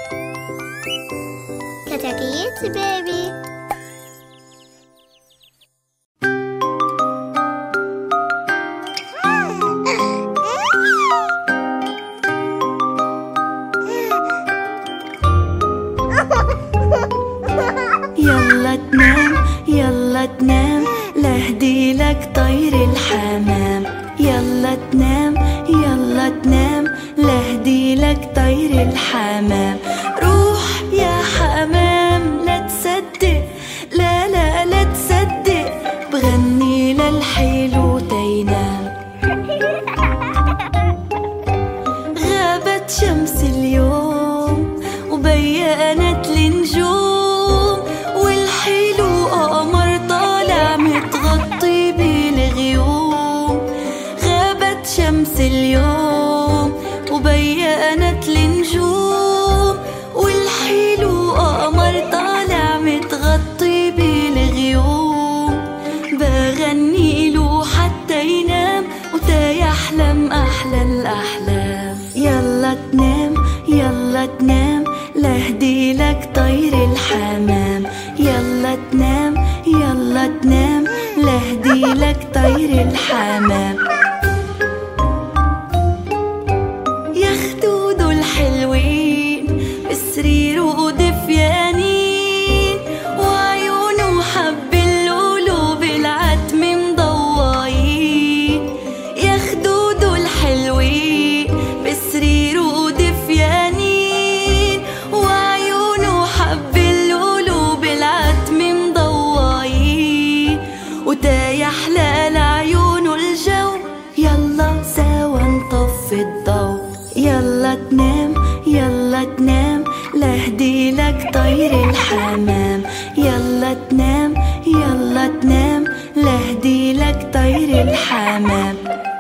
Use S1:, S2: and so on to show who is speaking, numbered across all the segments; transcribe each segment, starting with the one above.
S1: كتاكيت بيبي.
S2: يلا تنام يلا تنام، لهدي لك طير الحمام. يلا تنام يلا تنام، لهدي لك طير الحمام. روح يا حمام لا تصدق، لا لا لا تصدق، بغني للحلو تينام. غابت شمس اليوم وبينت النجوم، والحلو قمر طالع متغطي بالغيوم. غابت شمس اليوم وبينت النجوم، والحلو قمر طالع متغطي بالغيوم. بغني له حتى ينام وتا يحلم أحلى الأحلام. يلا تنام يلا تنام، لهدي لك طير الحمام. يلا تنام يلا تنام، لهدي لك طير الحمام. يا خدود الحلوين بسرير ودفيانين، وعيونه حب اللولو بالعتم مضوايين. يا خدود الحلوين بسرير ودفيانين، وعيونه حب اللولو بالعتم مضوايين. وتا يحلى لعيونه الجو، يلا سوا نطفي الضو. يلا تنام يلا تنام، لهدي لك طير الحمام. يلا تنام يلا تنام، لهدي لك طير الحمام.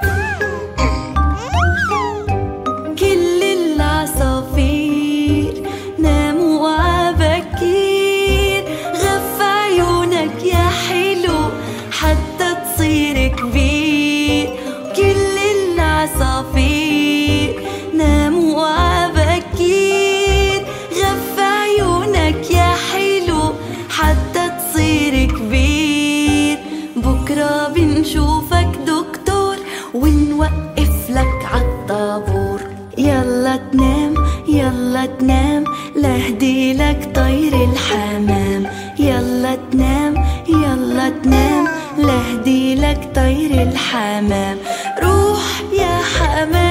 S2: كل العصافير ناموا عبكير، غف عيونك يا حلو حتى تصير كبير. كل العصافير ناموا عبكير، غف عيونك يا حلو حتى تصير كبير. بكرة بنشوفك دكتور ونوقف لك عالطابور. يلا تنام يلا تنام، لهدي لك طير الحمام. يلا تنام يلا تنام، لهدي لك طير الحمام. روح يا حمام